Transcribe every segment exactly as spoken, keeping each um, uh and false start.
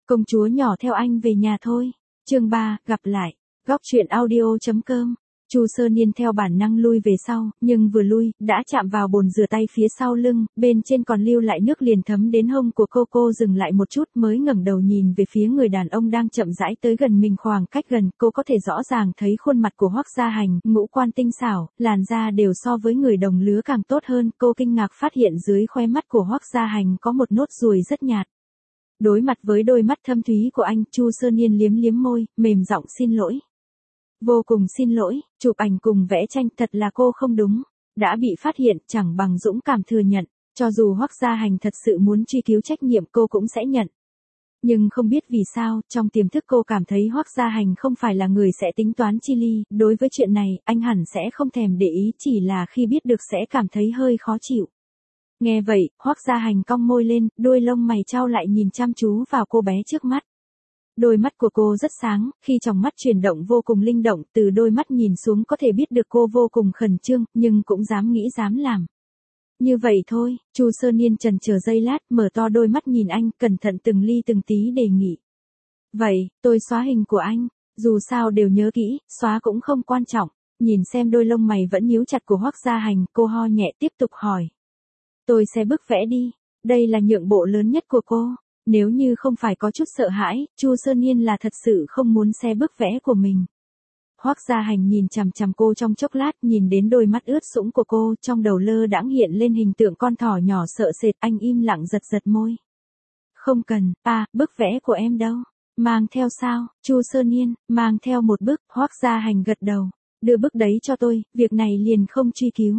Công chúa nhỏ theo anh về nhà thôi. Chương ba, gặp lại. Góc truyện audio.com. Chu Sơ Niên theo bản năng lui về sau, nhưng vừa lui, đã chạm vào bồn rửa tay phía sau lưng, bên trên còn lưu lại nước liền thấm đến hông của cô. Cô dừng lại một chút mới ngẩng đầu nhìn về phía người đàn ông đang chậm rãi tới gần mình. Khoảng cách gần, cô có thể rõ ràng thấy khuôn mặt của Hoắc Gia Hành, ngũ quan tinh xảo, làn da đều so với người đồng lứa càng tốt hơn. Cô kinh ngạc phát hiện dưới khóe mắt của Hoắc Gia Hành có một nốt ruồi rất nhạt. Đối mặt với đôi mắt thâm thúy của anh, Chu Sơ Niên liếm liếm môi, mềm giọng xin lỗi. Vô cùng xin lỗi, chụp ảnh cùng vẽ tranh thật là cô không đúng. Đã bị phát hiện chẳng bằng dũng cảm thừa nhận, cho dù Hoắc Gia Hành thật sự muốn truy cứu trách nhiệm cô cũng sẽ nhận. Nhưng không biết vì sao, trong tiềm thức cô cảm thấy Hoắc Gia Hành không phải là người sẽ tính toán chi ly, đối với chuyện này, anh hẳn sẽ không thèm để ý, chỉ là khi biết được sẽ cảm thấy hơi khó chịu. Nghe vậy, Hoắc Gia Hành cong môi lên, đuôi lông mày chau lại nhìn chăm chú vào cô bé trước mắt. Đôi mắt của cô rất sáng, khi tròng mắt chuyển động vô cùng linh động, từ đôi mắt nhìn xuống có thể biết được cô vô cùng khẩn trương, nhưng cũng dám nghĩ dám làm. Như vậy thôi, Chu Sơ Niên chần chờ giây lát, mở to đôi mắt nhìn anh, cẩn thận từng ly từng tí đề nghị. Vậy, tôi xóa hình của anh, dù sao đều nhớ kỹ, xóa cũng không quan trọng. Nhìn xem đôi lông mày vẫn nhíu chặt của Hoắc Gia Hành, cô ho nhẹ tiếp tục hỏi. Tôi sẽ bức vẽ đi, đây là nhượng bộ lớn nhất của cô. Nếu như không phải có chút sợ hãi, Chu Sơ Niên là thật sự không muốn xe bức vẽ của mình. Hoắc Gia Hành nhìn chằm chằm cô trong chốc lát, nhìn đến đôi mắt ướt sũng của cô, trong đầu lơ đãng hiện lên hình tượng con thỏ nhỏ sợ sệt, anh im lặng giật giật môi. Không cần, à, bức vẽ của em đâu? Mang theo sao? Chu Sơ Niên, mang theo một bức. Hoắc Gia Hành gật đầu. Đưa bức đấy cho tôi, việc này liền không truy cứu.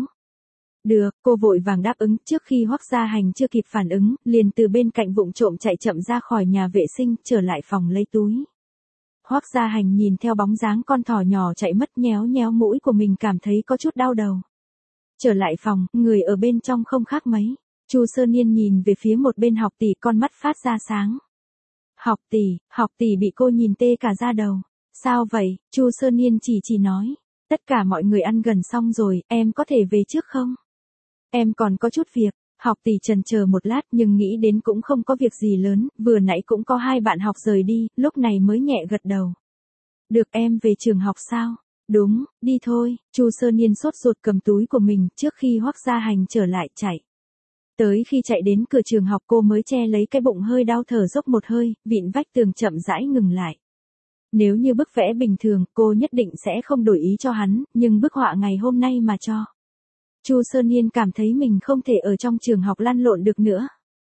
Được, cô vội vàng đáp ứng, trước khi Hoắc Gia Hành chưa kịp phản ứng, liền từ bên cạnh vụng trộm chạy chậm ra khỏi nhà vệ sinh, trở lại phòng lấy túi. Hoắc Gia Hành nhìn theo bóng dáng con thỏ nhỏ chạy mất, nhéo nhéo mũi của mình cảm thấy có chút đau đầu. Trở lại phòng, người ở bên trong không khác mấy. Chu Sơ Niên nhìn về phía một bên Học Tỷ, con mắt phát ra sáng. Học Tỷ, Học Tỷ bị cô nhìn tê cả da đầu. Sao vậy? Chu Sơ Niên chỉ chỉ nói. Tất cả mọi người ăn gần xong rồi, em có thể về trước không? Em còn có chút việc. Học Tỷ chần chờ một lát nhưng nghĩ đến cũng không có việc gì lớn, vừa nãy cũng có hai bạn học rời đi, lúc này mới nhẹ gật đầu. Được, em về trường học sao? Đúng, đi thôi. Chu Sơ Niên sốt ruột cầm túi của mình trước khi Hoắc Gia Hành trở lại chạy. Tới khi chạy đến cửa trường học cô mới che lấy cái bụng hơi đau thở dốc một hơi, vịn vách tường chậm rãi ngừng lại. Nếu như bức vẽ bình thường, cô nhất định sẽ không đổi ý cho hắn, nhưng bức họa ngày hôm nay mà cho. Chu Sơ Niên cảm thấy mình không thể ở trong trường học lăn lộn được nữa.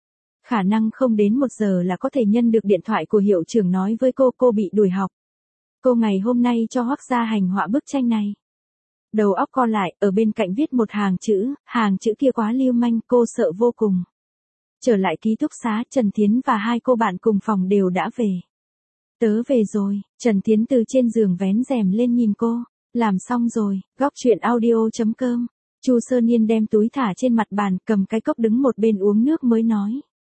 Khả năng không đến một giờ là có thể nhân được điện thoại của hiệu trưởng nói với cô cô bị đuổi học. Cô ngày hôm nay cho Hoắc Gia Hành họa bức tranh này. Đầu óc co lại, ở bên cạnh viết một hàng chữ, hàng chữ kia quá lưu manh, cô sợ vô cùng. Trở lại ký túc xá, Trần Thiến và hai cô bạn cùng phòng đều đã về. Tớ về rồi, Trần Thiến từ trên giường vén rèm lên nhìn cô. Làm xong rồi, góc truyện audio.com. Chu Sơ Niên đem túi thả trên mặt bàn, cầm cái cốc đứng một bên uống nước mới nói.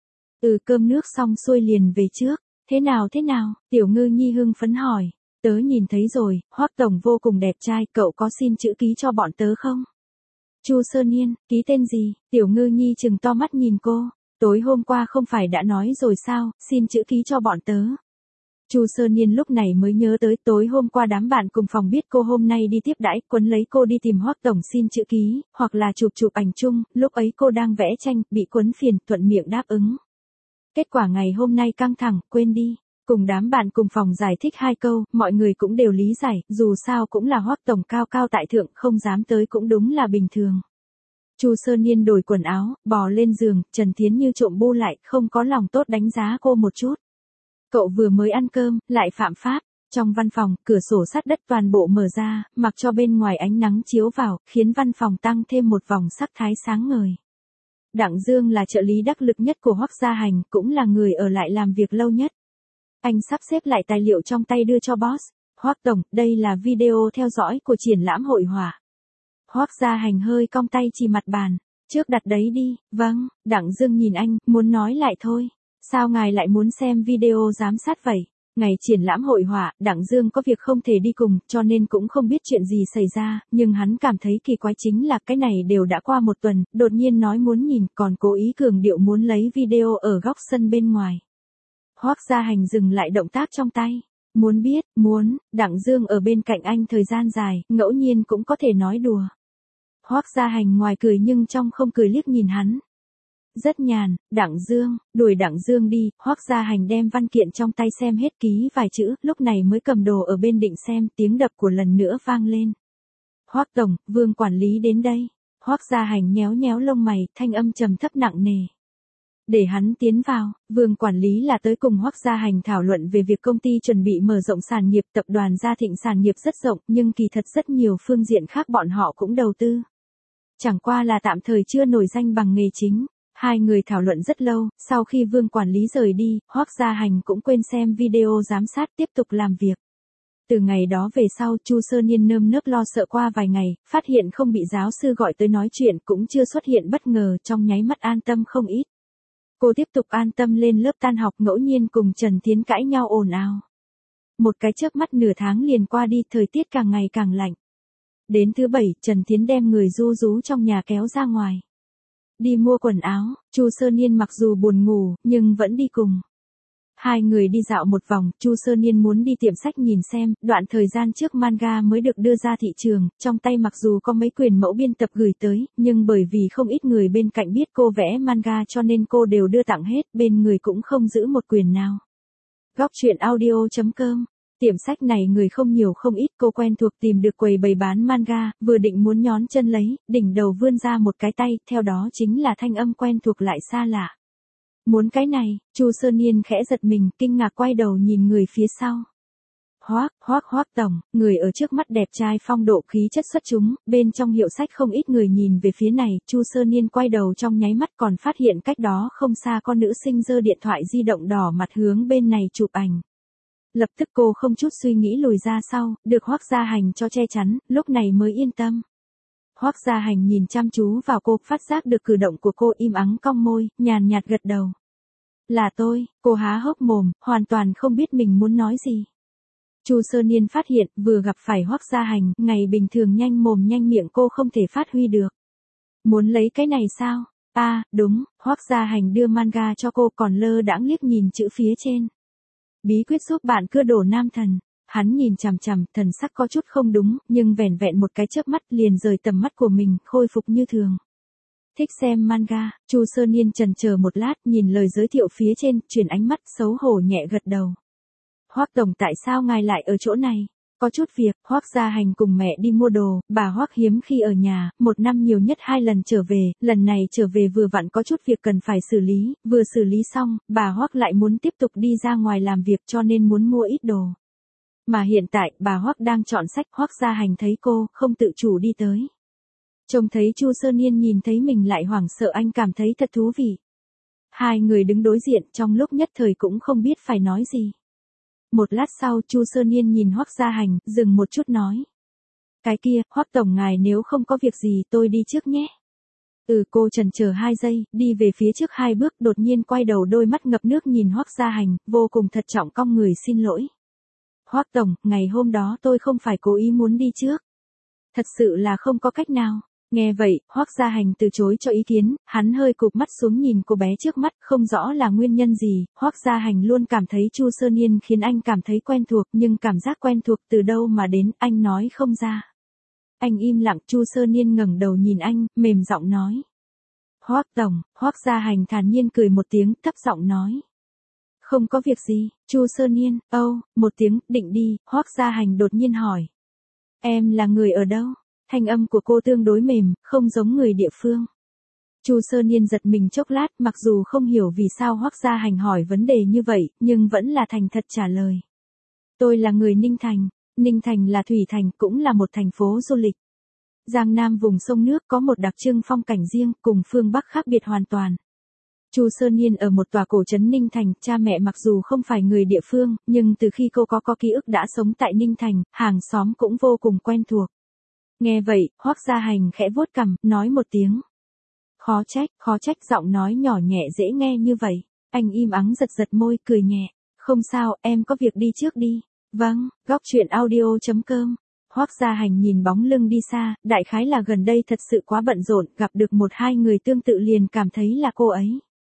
Ừ, cơm nước xong xuôi liền về trước. Thế nào thế nào? Tiểu Ngư Nhi hưng phấn hỏi. Tớ nhìn thấy rồi, Hoắc tổng vô cùng đẹp trai, cậu có xin chữ ký cho bọn tớ không? Chu Sơ Niên, ký tên gì? Tiểu Ngư Nhi trừng to mắt nhìn cô. Tối hôm qua không phải đã nói rồi sao, xin chữ ký cho bọn tớ. Chu Sơ Niên lúc này mới nhớ tới tối hôm qua đám bạn cùng phòng biết cô hôm nay đi tiếp đãi, quấn lấy cô đi tìm Hoắc tổng xin chữ ký, hoặc là chụp chụp ảnh chung, lúc ấy cô đang vẽ tranh, bị quấn phiền, thuận miệng đáp ứng. Kết quả ngày hôm nay căng thẳng, quên đi. Cùng đám bạn cùng phòng giải thích hai câu, mọi người cũng đều lý giải, dù sao cũng là Hoắc tổng cao cao tại thượng, không dám tới cũng đúng là bình thường. Chu Sơ Niên đổi quần áo, bò lên giường, Trần Thiến như trộm bu lại, không có lòng tốt đánh giá cô một chút. Cậu vừa mới ăn cơm, lại phạm pháp. Trong văn phòng, cửa sổ sắt đất toàn bộ mở ra, mặc cho bên ngoài ánh nắng chiếu vào, khiến văn phòng tăng thêm một vòng sắc thái sáng ngời. Đặng Dương là trợ lý đắc lực nhất của Hoắc Gia Hành, cũng là người ở lại làm việc lâu nhất. Anh sắp xếp lại tài liệu trong tay đưa cho boss. Hoắc tổng, đây là video theo dõi của triển lãm hội họa. Hoắc Gia Hành hơi cong tay chỉ mặt bàn. Trước đặt đấy đi. Vâng, Đặng Dương nhìn anh, muốn nói lại thôi. Sao ngài lại muốn xem video giám sát vậy? Ngày triển lãm hội họa, Đặng Dương có việc không thể đi cùng, cho nên cũng không biết chuyện gì xảy ra, nhưng hắn cảm thấy kỳ quái chính là cái này đều đã qua một tuần, đột nhiên nói muốn nhìn, còn cố ý cường điệu muốn lấy video ở góc sân bên ngoài. Hoắc Gia Hành dừng lại động tác trong tay. Muốn biết, muốn, Đặng Dương ở bên cạnh anh thời gian dài, ngẫu nhiên cũng có thể nói đùa. Hoắc Gia Hành ngoài cười nhưng trong không cười liếc nhìn hắn. Rất nhàn, Đặng Dương, đuổi Đặng Dương đi, Hoắc Gia Hành đem văn kiện trong tay xem hết ký vài chữ, lúc này mới cầm đồ ở bên định xem, tiếng đập của lần nữa vang lên. Hoắc tổng, Vương quản lý đến đây. Hoắc Gia Hành nhéo nhéo lông mày, thanh âm trầm thấp nặng nề. Để hắn tiến vào, Vương quản lý là tới cùng Hoắc Gia Hành thảo luận về việc công ty chuẩn bị mở rộng sản nghiệp. Tập đoàn Gia Thịnh sản nghiệp rất rộng, nhưng kỳ thật rất nhiều phương diện khác bọn họ cũng đầu tư. Chẳng qua là tạm thời chưa nổi danh bằng nghề chính. Hai người thảo luận rất lâu, sau khi Vương quản lý rời đi, Hoắc Gia Hành cũng quên xem video giám sát tiếp tục làm việc. Từ ngày đó về sau, Chu Sơ Niên nơm nớp lo sợ qua vài ngày, phát hiện không bị giáo sư gọi tới nói chuyện cũng chưa xuất hiện bất ngờ, trong nháy mắt an tâm không ít. Cô tiếp tục an tâm lên lớp tan học, ngẫu nhiên cùng Trần Thiến cãi nhau ồn ào. Một cái chớp mắt nửa tháng liền qua đi, thời tiết càng ngày càng lạnh. Đến thứ bảy, Trần Thiến đem người ru rú trong nhà kéo ra ngoài. Đi mua quần áo, Chu Sơ Niên mặc dù buồn ngủ, nhưng vẫn đi cùng. Hai người đi dạo một vòng, Chu Sơ Niên muốn đi tiệm sách nhìn xem, đoạn thời gian trước manga mới được đưa ra thị trường, trong tay mặc dù có mấy quyền mẫu biên tập gửi tới, nhưng bởi vì không ít người bên cạnh biết cô vẽ manga cho nên cô đều đưa tặng hết, bên người cũng không giữ một quyền nào. Góc truyện audio chấm com. Tiệm sách này người không nhiều không ít, cô quen thuộc tìm được quầy bày bán manga, vừa định muốn nhón chân lấy, đỉnh đầu vươn ra một cái tay, theo đó chính là thanh âm quen thuộc lại xa lạ. Muốn cái này, Chu Sơ Niên khẽ giật mình, kinh ngạc quay đầu nhìn người phía sau. Hoắc, Hoắc Hoắc tổng, người ở trước mắt đẹp trai phong độ khí chất xuất chúng, bên trong hiệu sách không ít người nhìn về phía này, Chu Sơ Niên quay đầu trong nháy mắt còn phát hiện cách đó không xa con nữ sinh giơ điện thoại di động đỏ mặt hướng bên này chụp ảnh. Lập tức cô không chút suy nghĩ lùi ra sau, được Hoắc Gia Hành cho che chắn, lúc này mới yên tâm. Hoắc Gia Hành nhìn chăm chú vào cô, phát giác được cử động của cô, im ắng cong môi, nhàn nhạt gật đầu. Là tôi, cô há hốc mồm, hoàn toàn không biết mình muốn nói gì. Chu Sơ Niên phát hiện, vừa gặp phải Hoắc Gia Hành, ngày bình thường nhanh mồm nhanh miệng cô không thể phát huy được. Muốn lấy cái này sao? À, đúng, Hoắc Gia Hành đưa manga cho cô còn lơ đãng liếc nhìn chữ phía trên. Bí quyết giúp bạn cưa đổ nam thần. Hắn nhìn chằm chằm, thần sắc có chút không đúng, nhưng vẻn vẹn một cái chớp mắt liền rời tầm mắt của mình, khôi phục như thường. Thích xem manga, Chu Sơ Niên chần chờ một lát, nhìn lời giới thiệu phía trên, chuyển ánh mắt xấu hổ nhẹ gật đầu. Hoắc tổng, tại sao ngài lại ở chỗ này? Có chút việc, Hoắc Gia Hành cùng mẹ đi mua đồ, bà Hoắc hiếm khi ở nhà, một năm nhiều nhất hai lần trở về, lần này trở về vừa vặn có chút việc cần phải xử lý, vừa xử lý xong, bà Hoắc lại muốn tiếp tục đi ra ngoài làm việc cho nên muốn mua ít đồ. Mà hiện tại, bà Hoắc đang chọn sách, Hoắc Gia Hành thấy cô, không tự chủ đi tới. Trông thấy Chu Sơ Niên nhìn thấy mình lại hoảng sợ, anh cảm thấy thật thú vị. Hai người đứng đối diện, trong lúc nhất thời cũng không biết phải nói gì. Một lát sau, Chu Sơ Niên nhìn Hoắc Gia Hành, dừng một chút nói. Cái kia, Hoắc tổng ngài nếu không có việc gì tôi đi trước nhé. Ừ, cô chần chờ hai giây, đi về phía trước hai bước, đột nhiên quay đầu, đôi mắt ngập nước nhìn Hoắc Gia Hành, vô cùng thận trọng cong người xin lỗi. Hoắc tổng, ngày hôm đó tôi không phải cố ý muốn đi trước. Thật sự là không có cách nào. Nghe vậy, Hoắc Gia Hành từ chối cho ý kiến, hắn hơi cụp mắt xuống nhìn cô bé trước mắt, không rõ là nguyên nhân gì, Hoắc Gia Hành luôn cảm thấy Chu Sơ Niên khiến anh cảm thấy quen thuộc, nhưng cảm giác quen thuộc từ đâu mà đến, anh nói không ra. Anh im lặng, Chu Sơ Niên ngẩng đầu nhìn anh, mềm giọng nói. Hoắc tổng, Hoắc Gia Hành thản nhiên cười một tiếng, thấp giọng nói. Không có việc gì, Chu Sơ Niên, âu, oh, một tiếng, định đi, Hoắc Gia Hành đột nhiên hỏi. Em là người ở đâu? Thanh âm của cô tương đối mềm, không giống người địa phương. Chu Sơ Niên giật mình chốc lát, mặc dù không hiểu vì sao Hoắc Gia Hành hỏi vấn đề như vậy, nhưng vẫn là thành thật trả lời. Tôi là người Ninh Thành, Ninh Thành là thủy thành, cũng là một thành phố du lịch. Giang Nam vùng sông nước có một đặc trưng phong cảnh riêng, cùng phương Bắc khác biệt hoàn toàn. Chu Sơ Niên ở một tòa cổ trấn Ninh Thành, cha mẹ mặc dù không phải người địa phương, nhưng từ khi cô có có ký ức đã sống tại Ninh Thành, hàng xóm cũng vô cùng quen thuộc. Nghe vậy, Hoắc Gia Hành khẽ vuốt cằm, nói một tiếng. Khó trách, khó trách, giọng nói nhỏ nhẹ dễ nghe như vậy. Anh im ắng giật giật môi, cười nhẹ. Không sao, em có việc đi trước đi. Vâng, góc truyện audio chấm com. Hoắc Gia Hành nhìn bóng lưng đi xa, đại khái là gần đây thật sự quá bận rộn, gặp được một hai người tương tự liền cảm thấy là cô ấy.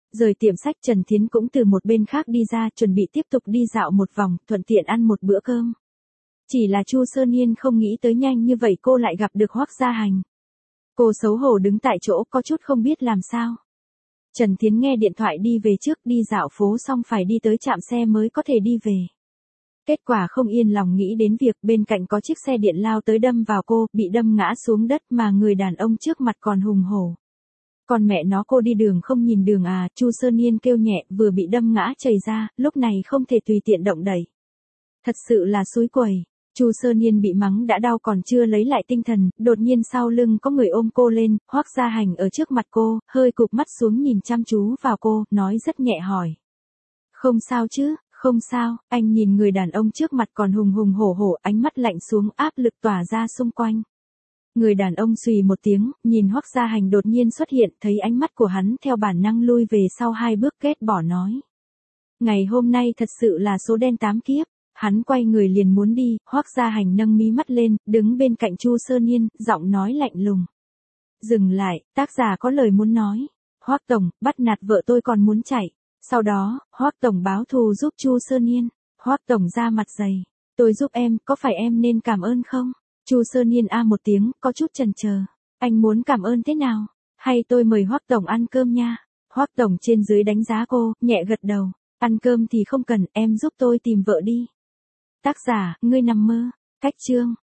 Rời tiệm sách, Trần Thiến cũng từ một bên khác đi ra, chuẩn bị tiếp tục đi dạo một vòng, thuận tiện ăn một bữa cơm. Chỉ là Chu Sơ Niên không nghĩ tới nhanh như vậy cô lại gặp được Hoắc Gia Hành. Cô xấu hổ đứng tại chỗ, có chút không biết làm sao. Trần Thiến nghe điện thoại đi về trước, đi dạo phố xong phải đi tới trạm xe mới có thể đi về. Kết quả không yên lòng nghĩ đến việc bên cạnh có chiếc xe điện lao tới đâm vào cô, bị đâm ngã xuống đất mà người đàn ông trước mặt còn hùng hổ. Còn mẹ nó, cô đi đường không nhìn đường à, Chu Sơ Niên kêu nhẹ, vừa bị đâm ngã chảy ra, lúc này không thể tùy tiện động đẩy. Thật sự là xúi quẩy. Chu Sơ Niên bị mắng đã đau còn chưa lấy lại tinh thần, đột nhiên sau lưng có người ôm cô lên, Hoắc Gia Hành ở trước mặt cô, hơi cụp mắt xuống nhìn chăm chú vào cô, nói rất nhẹ hỏi. Không sao chứ, không sao, anh nhìn người đàn ông trước mặt còn hùng hùng hổ hổ, ánh mắt lạnh xuống, áp lực tỏa ra xung quanh. Người đàn ông xùy một tiếng, nhìn Hoắc Gia Hành đột nhiên xuất hiện, thấy ánh mắt của hắn theo bản năng lui về sau hai bước, ghét bỏ nói. Ngày hôm nay thật sự là số đen tám kiếp. Hắn quay người liền muốn đi, Hoắc Gia Hành nâng mí mắt lên, đứng bên cạnh Chu Sơ Niên, giọng nói lạnh lùng. Dừng lại, tác giả có lời muốn nói. Hoắc tổng, bắt nạt vợ tôi còn muốn chạy. Sau đó, Hoắc tổng báo thù giúp Chu Sơ Niên. Hoắc tổng ra mặt dày. Tôi giúp em, có phải em nên cảm ơn không? Chu Sơ Niên a một tiếng, có chút chần chờ. Anh muốn cảm ơn thế nào? Hay tôi mời Hoắc tổng ăn cơm nha? Hoắc tổng trên dưới đánh giá cô, nhẹ gật đầu. Ăn cơm thì không cần, em giúp tôi tìm vợ đi. Tác giả, ngươi nằm mơ. Cách chương.